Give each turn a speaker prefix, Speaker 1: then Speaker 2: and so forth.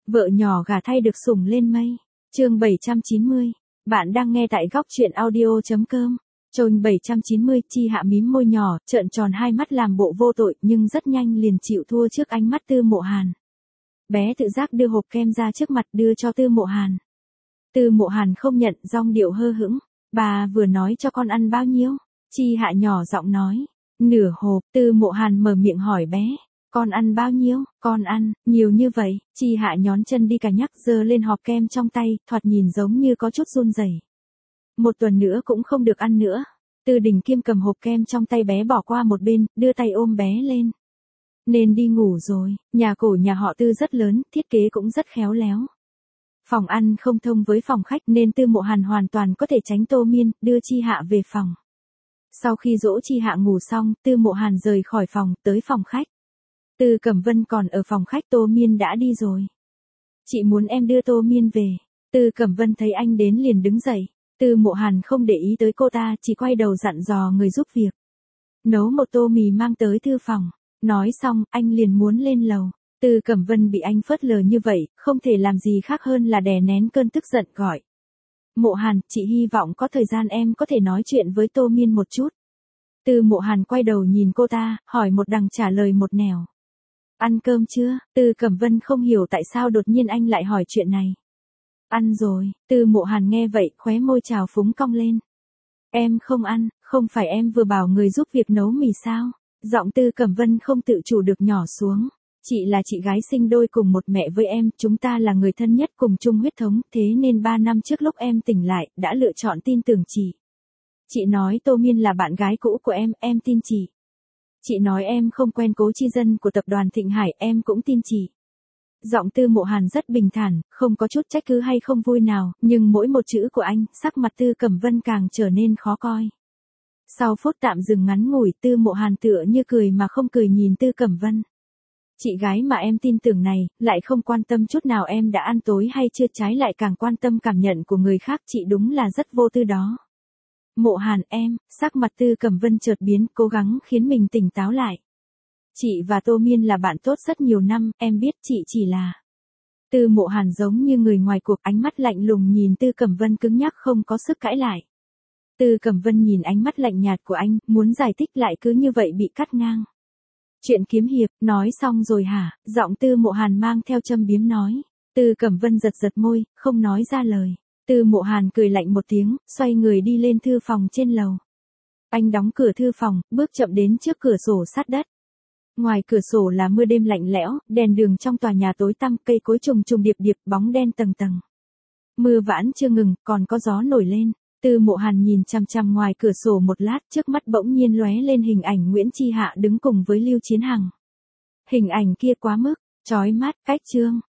Speaker 1: Vợ nhỏ gả thay được sủng lên mây. Chương 790. Bạn đang nghe tại góc truyện audio.com. Chương 790, Chi Hạ mím môi nhỏ, trợn tròn hai mắt làm bộ vô tội, nhưng rất nhanh liền chịu thua trước ánh mắt Tư Mộ Hàn. Bé tự giác đưa hộp kem ra trước mặt đưa cho Tư Mộ Hàn. Tư Mộ Hàn không nhận, dong điệu hơ hững. Bà vừa nói cho con ăn bao nhiêu? Chi Hạ nhỏ giọng nói. Nửa hộp. Tư Mộ Hàn mở miệng hỏi bé. Con ăn bao nhiêu? Con ăn, nhiều như vậy. Chi Hạ nhón chân đi cả nhắc giơ lên hộp kem trong tay, thoạt nhìn giống như có chút run rẩy. Một tuần nữa cũng không được ăn nữa. Tư Đình Kiêm cầm hộp kem trong tay bé bỏ qua một bên, đưa tay ôm bé lên. Nên đi ngủ rồi, nhà cổ nhà họ Tư rất lớn, thiết kế cũng rất khéo léo. Phòng ăn không thông với phòng khách nên Tư Mộ Hàn hoàn toàn có thể tránh Tô Miên, đưa Chi Hạ về phòng. Sau khi dỗ Chi Hạ ngủ xong, Tư Mộ Hàn rời khỏi phòng, tới phòng khách. Tư Cẩm Vân còn ở phòng khách, Tô Miên đã đi rồi. Chị muốn em đưa Tô Miên về. Tư Cẩm Vân thấy anh đến liền đứng dậy. Tư Mộ Hàn không để ý tới cô ta, chỉ quay đầu dặn dò người giúp việc. Nấu một tô mì mang tới thư phòng. Nói xong, anh liền muốn lên lầu. Tư Cẩm Vân bị anh phớt lờ như vậy, không thể làm gì khác hơn là đè nén cơn tức giận gọi. Mộ Hàn, chị hy vọng có thời gian em có thể nói chuyện với Tô Miên một chút. Tư Mộ Hàn quay đầu nhìn cô ta, hỏi một đằng trả lời một nẻo. Ăn cơm chưa? Tư Cẩm Vân không hiểu tại sao đột nhiên anh lại hỏi chuyện này. Ăn rồi. Tư Mộ Hàn nghe vậy, khóe môi trào phúng cong lên. Em không ăn, không phải em vừa bảo người giúp việc nấu mì sao? Giọng Tư Cẩm Vân không tự chủ được nhỏ xuống. Chị là chị gái sinh đôi cùng một mẹ với em, chúng ta là người thân nhất cùng chung huyết thống, thế nên 3 năm trước lúc em tỉnh lại, đã lựa chọn tin tưởng chị. Chị nói Tô Miên là bạn gái cũ của em tin chị. Chị nói em không quen Cố Chi Dân của tập đoàn Thịnh Hải, em cũng tin chị. Giọng Tư Mộ Hàn rất bình thản, không có chút trách cứ hay không vui nào, nhưng mỗi một chữ của anh, sắc mặt Tư Cẩm Vân càng trở nên khó coi. Sau phút tạm dừng ngắn ngủi, Tư Mộ Hàn tựa như cười mà không cười nhìn Tư Cẩm Vân. Chị gái mà em tin tưởng này, lại không quan tâm chút nào em đã ăn tối hay chưa, trái lại càng quan tâm cảm nhận của người khác, chị đúng là rất vô tư đó. Mộ Hàn em, sắc mặt Tư Cẩm Vân chợt biến, cố gắng khiến mình tỉnh táo lại. Chị và Tô Miên là bạn tốt rất nhiều năm, em biết chị chỉ là... Tư Mộ Hàn giống như người ngoài cuộc, ánh mắt lạnh lùng nhìn Tư Cẩm Vân cứng nhắc không có sức cãi lại. Tư Cẩm Vân nhìn ánh mắt lạnh nhạt của anh, muốn giải thích lại cứ như vậy bị cắt ngang. Chuyện kiếm hiệp, nói xong rồi hả? Giọng Tư Mộ Hàn mang theo châm biếm nói. Tư Cẩm Vân giật giật môi, không nói ra lời. Tư Mộ Hàn cười lạnh một tiếng, xoay người đi lên thư phòng trên lầu. Anh đóng cửa thư phòng, bước chậm đến trước cửa sổ sát đất. Ngoài cửa sổ là mưa đêm lạnh lẽo, đèn đường trong tòa nhà tối tăm, cây cối trùng trùng điệp điệp, bóng đen tầng tầng. Mưa vãn chưa ngừng, còn có gió nổi lên. Tư Mộ Hàn nhìn chằm chằm ngoài cửa sổ một lát, trước mắt bỗng nhiên lóe lên hình ảnh Nguyễn Chi Hạ đứng cùng với Lưu Chiến Hằng. Hình ảnh kia quá mức chói mắt, cách chương.